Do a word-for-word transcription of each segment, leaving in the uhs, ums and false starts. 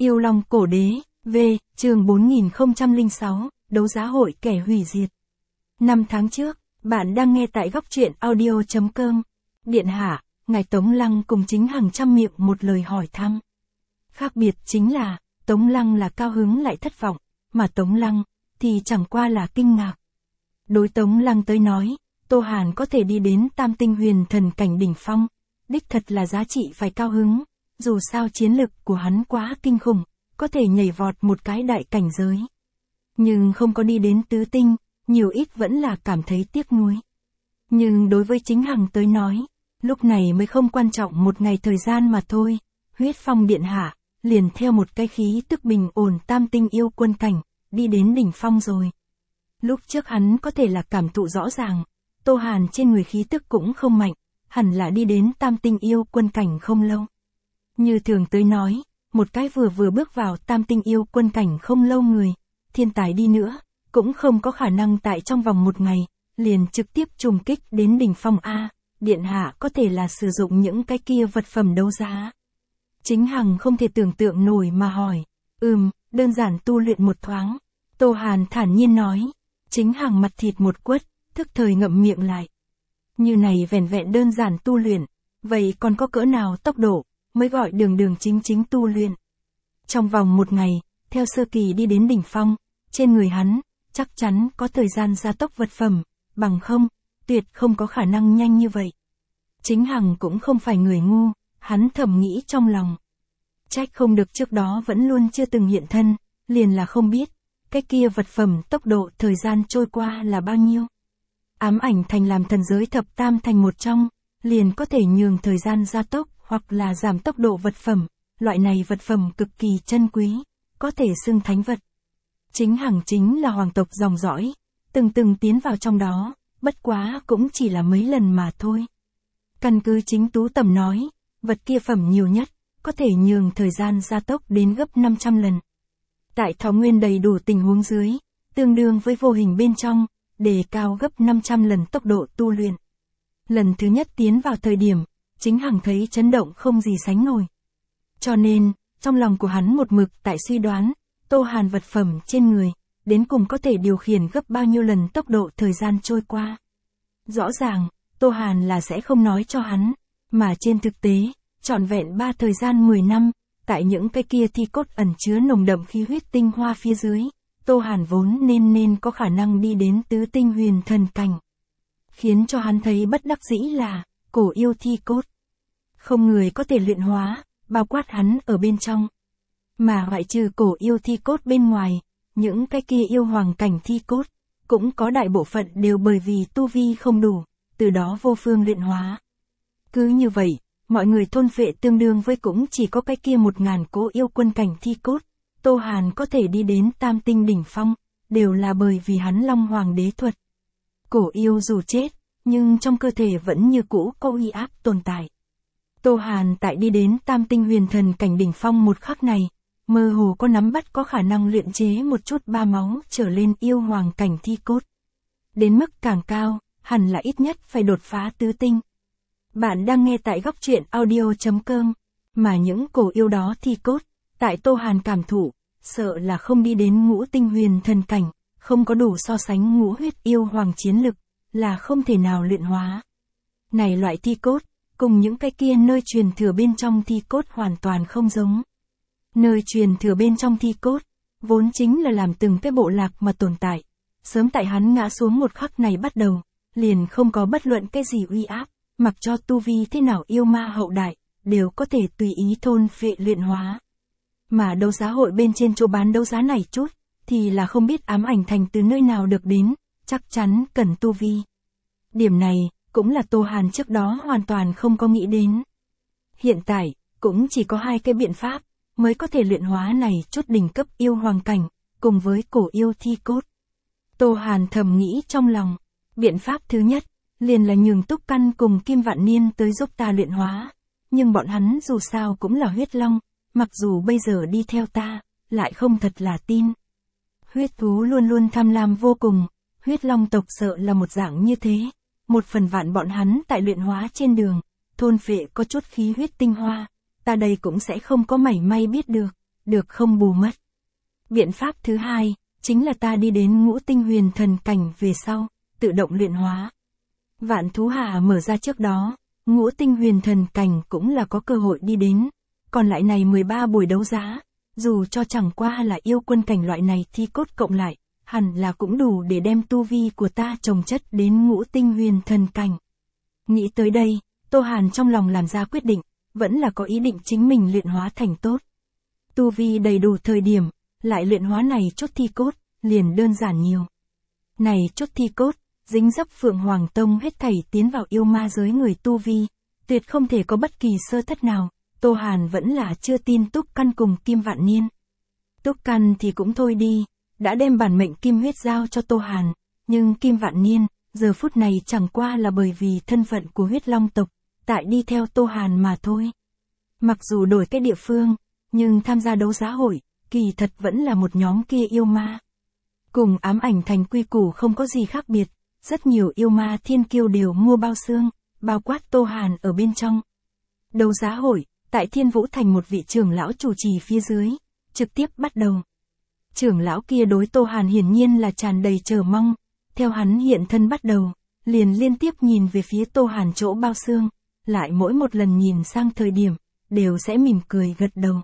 Yêu Long Cổ Đế, V, chương bốn nghìn không trăm lẻ sáu, đấu giá hội kẻ hủy diệt. Năm tháng trước, bạn đang nghe tại góc truyện audio chấm com. Điện hạ, ngài Tống Lăng cùng Chính Hằng trăm miệng một lời hỏi thăm. Khác biệt chính là, Tống Lăng là cao hứng lại thất vọng, mà Tống Lăng, thì chẳng qua là kinh ngạc. Đối Tống Lăng tới nói, Tô Hàn có thể đi đến tam tinh huyền thần cảnh đỉnh phong, đích thật là giá trị phải cao hứng, dù sao chiến lực của hắn quá kinh khủng, có thể nhảy vọt một cái đại cảnh giới. Nhưng không có đi đến tứ tinh, nhiều ít vẫn là cảm thấy tiếc nuối. Nhưng đối với Chính Hằng tới nói, lúc này mới không quan trọng một ngày thời gian mà thôi, Huyết Phong điện hạ, liền theo một cái khí tức bình ổn tam tinh yêu quân cảnh, đi đến đỉnh phong rồi. Lúc trước hắn có thể là cảm thụ rõ ràng, Tô Hàn trên người khí tức cũng không mạnh, hẳn là đi đến tam tinh yêu quân cảnh không lâu. Như thường tới nói, một cái vừa vừa bước vào tam tinh yêu quân cảnh không lâu người, thiên tài đi nữa, cũng không có khả năng tại trong vòng một ngày, liền trực tiếp trùng kích đến đỉnh phong A, điện hạ có thể là sử dụng những cái kia vật phẩm đấu giá. Chính Hằng không thể tưởng tượng nổi mà hỏi, ừm, đơn giản tu luyện một thoáng. Tô Hàn thản nhiên nói, Chính Hằng mặt thịt một quất, thức thời ngậm miệng lại. Như này vẻn vẹn đơn giản tu luyện, vậy còn có cỡ nào tốc độ, mới gọi đường đường chính chính tu luyện. Trong vòng một ngày, theo sơ kỳ đi đến đỉnh phong, trên người hắn, chắc chắn có thời gian gia tốc vật phẩm, bằng không, tuyệt không có khả năng nhanh như vậy. Chính Hằng cũng không phải người ngu, hắn thầm nghĩ trong lòng. Trách không được trước đó vẫn luôn chưa từng hiện thân, liền là không biết, cái kia vật phẩm tốc độ thời gian trôi qua là bao nhiêu. Ám ảnh thành làm thần giới thập tam thành một trong, liền có thể nhường thời gian gia tốc hoặc là giảm tốc độ vật phẩm, loại này vật phẩm cực kỳ chân quý, có thể xưng thánh vật. Chính Hằng chính là hoàng tộc dòng dõi, từng từng tiến vào trong đó, bất quá cũng chỉ là mấy lần mà thôi. Căn cứ Chính Tú Tầm nói, vật kia phẩm nhiều nhất, có thể nhường thời gian gia tốc đến gấp năm trăm lần. Tại thọ nguyên đầy đủ tình huống dưới, tương đương với vô hình bên trong, đề cao gấp năm trăm lần tốc độ tu luyện. Lần thứ nhất tiến vào thời điểm, Chính Hằng thấy chấn động không gì sánh nổi. Cho nên, trong lòng của hắn một mực tại suy đoán, Tô Hàn vật phẩm trên người, đến cùng có thể điều khiển gấp bao nhiêu lần tốc độ thời gian trôi qua. Rõ ràng, Tô Hàn là sẽ không nói cho hắn, mà trên thực tế, trọn vẹn ba thời gian mười năm, tại những cái kia thi cốt ẩn chứa nồng đậm khí huyết tinh hoa phía dưới, Tô Hàn vốn nên nên có khả năng đi đến tứ tinh huyền thần cảnh. Khiến cho hắn thấy bất đắc dĩ là, cổ yêu thi cốt. Không người có thể luyện hóa, bao quát hắn ở bên trong. Mà ngoại trừ cổ yêu thi cốt bên ngoài, những cái kia yêu hoàng cảnh thi cốt, cũng có đại bộ phận đều bởi vì tu vi không đủ, từ đó vô phương luyện hóa. Cứ như vậy, mọi người thôn phệ tương đương với cũng chỉ có cái kia một ngàn cố yêu quân cảnh thi cốt, Tô Hàn có thể đi đến tam tinh đỉnh phong, đều là bởi vì hắn Long Hoàng đế thuật. Cổ yêu dù chết, nhưng trong cơ thể vẫn như cũ có uy áp tồn tại. Tô Hàn tại đi đến tam tinh huyền thần cảnh đỉnh phong một khắc này, mơ hồ có nắm bắt có khả năng luyện chế một chút ba máu trở lên yêu hoàng cảnh thi cốt. Đến mức càng cao, hẳn là ít nhất phải đột phá tứ tinh. Bạn đang nghe tại góc truyện audio chấm com, mà những cổ yêu đó thi cốt, tại Tô Hàn cảm thụ, sợ là không đi đến ngũ tinh huyền thần cảnh, không có đủ so sánh ngũ huyết yêu hoàng chiến lực, là không thể nào luyện hóa. Này loại thi cốt, cùng những cái kia nơi truyền thừa bên trong thi cốt hoàn toàn không giống. Nơi truyền thừa bên trong thi cốt, vốn chính là làm từng cái bộ lạc mà tồn tại. Sớm tại hắn ngã xuống một khắc này bắt đầu, liền không có bất luận cái gì uy áp, mặc cho tu vi thế nào yêu ma hậu đại, đều có thể tùy ý thôn phệ luyện hóa. Mà đấu giá hội bên trên chỗ bán đấu giá này chút, thì là không biết ám ảnh thành từ nơi nào được đến, chắc chắn cần tu vi. Điểm này, cũng là Tô Hàn trước đó hoàn toàn không có nghĩ đến. Hiện tại, cũng chỉ có hai cái biện pháp, mới có thể luyện hóa này chút đỉnh cấp yêu hoàng cảnh, cùng với cổ yêu thi cốt. Tô Hàn thầm nghĩ trong lòng, biện pháp thứ nhất, liền là nhường Túc Căn cùng Kim Vạn Niên tới giúp ta luyện hóa, nhưng bọn hắn dù sao cũng là huyết long, mặc dù bây giờ đi theo ta, lại không thật là tin. Huyết thú luôn luôn tham lam vô cùng, huyết long tộc sợ là một dạng như thế, một phần vạn bọn hắn tại luyện hóa trên đường, thôn phệ có chút khí huyết tinh hoa, ta đây cũng sẽ không có mảy may biết được, được không bù mất. Biện pháp thứ hai, chính là ta đi đến ngũ tinh huyền thần cảnh về sau, tự động luyện hóa. Vạn thú hà mở ra trước đó, ngũ tinh huyền thần cảnh cũng là có cơ hội đi đến, còn lại này mười ba buổi đấu giá, dù cho chẳng qua là yêu quân cảnh loại này thi cốt cộng lại, hẳn là cũng đủ để đem tu vi của ta chồng chất đến ngũ tinh huyền thần cảnh. Nghĩ tới đây, Tô Hàn trong lòng làm ra quyết định, vẫn là có ý định chính mình luyện hóa thành tốt. Tu vi đầy đủ thời điểm, lại luyện hóa này chốt thi cốt, liền đơn giản nhiều. Này chốt thi cốt, dính dấp Phượng Hoàng Tông hết thảy tiến vào yêu ma giới người tu vi, tuyệt không thể có bất kỳ sơ thất nào, Tô Hàn vẫn là chưa tin Túc Căn cùng Kim Vạn Niên. Túc Căn thì cũng thôi đi, đã đem bản mệnh kim huyết giao cho Tô Hàn, nhưng Kim Vạn Niên, giờ phút này chẳng qua là bởi vì thân phận của huyết long tộc, tại đi theo Tô Hàn mà thôi. Mặc dù đổi cái địa phương, nhưng tham gia đấu giá hội, kỳ thật vẫn là một nhóm kia yêu ma. Cùng ám ảnh thành quy củ không có gì khác biệt, rất nhiều yêu ma thiên kiêu đều mua bao xương, bao quát Tô Hàn ở bên trong. Đấu giá hội, tại Thiên Vũ Thành một vị trưởng lão chủ trì phía dưới, trực tiếp bắt đầu. Trưởng lão kia đối Tô Hàn hiển nhiên là tràn đầy chờ mong, theo hắn hiện thân bắt đầu, liền liên tiếp nhìn về phía Tô Hàn chỗ bao xương, lại mỗi một lần nhìn sang thời điểm, đều sẽ mỉm cười gật đầu.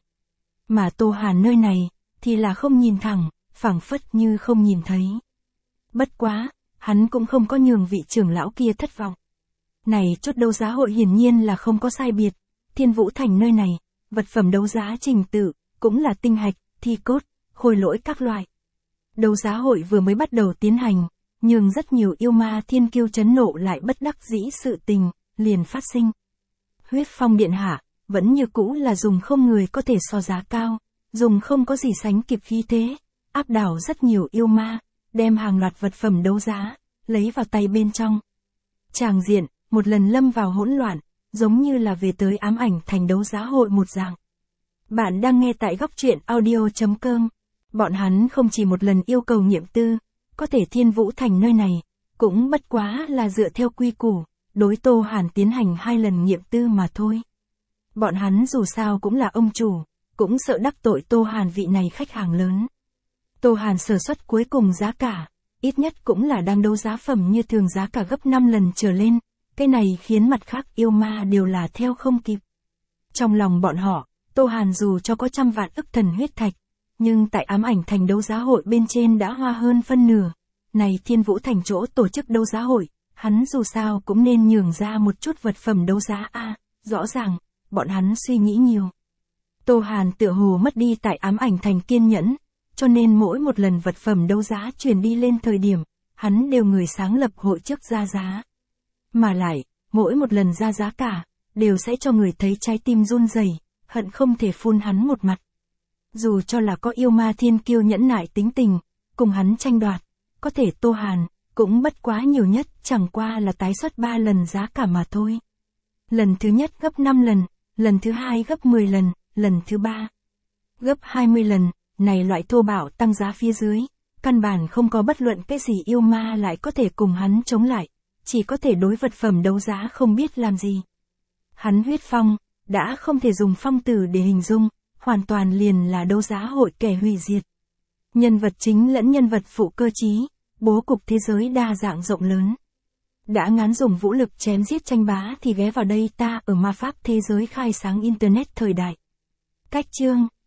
Mà Tô Hàn nơi này, thì là không nhìn thẳng, phảng phất như không nhìn thấy. Bất quá, hắn cũng không có nhường vị trưởng lão kia thất vọng. Này chốt đấu giá hội hiển nhiên là không có sai biệt, Thiên Vũ Thành nơi này, vật phẩm đấu giá trình tự, cũng là tinh hạch, thi cốt, khôi lỗi các loại. Đấu giá hội vừa mới bắt đầu tiến hành, nhưng rất nhiều yêu ma thiên kiêu chấn nộ lại bất đắc dĩ sự tình, liền phát sinh. Huyết Phong Điện Hạ, vẫn như cũ là dùng không người có thể so giá cao, dùng không có gì sánh kịp khí thế, áp đảo rất nhiều yêu ma, đem hàng loạt vật phẩm đấu giá, lấy vào tay bên trong. Tràng diện, một lần lâm vào hỗn loạn, giống như là về tới ám ảnh thành đấu giá hội một dạng. Bạn đang nghe tại góc truyện audio chấm com. Bọn hắn không chỉ một lần yêu cầu nghiệm tư, có thể Thiên Vũ Thành nơi này, cũng bất quá là dựa theo quy củ, đối Tô Hàn tiến hành hai lần nghiệm tư mà thôi. Bọn hắn dù sao cũng là ông chủ, cũng sợ đắc tội Tô Hàn vị này khách hàng lớn. Tô Hàn sở suất cuối cùng giá cả, ít nhất cũng là đang đấu giá phẩm như thường giá cả gấp năm lần trở lên, cái này khiến mặt khác yêu ma đều là theo không kịp. Trong lòng bọn họ, Tô Hàn dù cho có trăm vạn ức thần huyết thạch, nhưng tại ám ảnh thành đấu giá hội bên trên đã hoa hơn phân nửa. Này Thiên Vũ Thành chỗ tổ chức đấu giá hội, hắn dù sao cũng nên nhường ra một chút vật phẩm đấu giá a, à, rõ ràng, bọn hắn suy nghĩ nhiều. Tô Hàn tựa hồ mất đi tại ám ảnh thành kiên nhẫn, cho nên mỗi một lần vật phẩm đấu giá truyền đi lên thời điểm, hắn đều người sáng lập hội trước ra giá. Mà lại, mỗi một lần ra giá cả, đều sẽ cho người thấy trái tim run rẩy, hận không thể phun hắn một mặt. Dù cho là có yêu ma thiên kiêu nhẫn nại tính tình, cùng hắn tranh đoạt, có thể Tô Hàn, cũng bất quá nhiều nhất chẳng qua là tái xuất ba lần giá cả mà thôi. Lần thứ nhất gấp năm lần, lần thứ hai gấp mười lần, lần thứ ba gấp hai mươi lần, này loại thô bạo tăng giá phía dưới, căn bản không có bất luận cái gì yêu ma lại có thể cùng hắn chống lại, chỉ có thể đối vật phẩm đấu giá không biết làm gì. Hắn huyết phong, đã không thể dùng phong từ để hình dung, hoàn toàn liền là đấu giá hội kẻ hủy diệt. Nhân vật chính lẫn nhân vật phụ cơ trí, bố cục thế giới đa dạng rộng lớn. Đã ngán dùng vũ lực chém giết tranh bá thì ghé vào đây ta ở ma pháp thế giới khai sáng Internet thời đại. Cách chương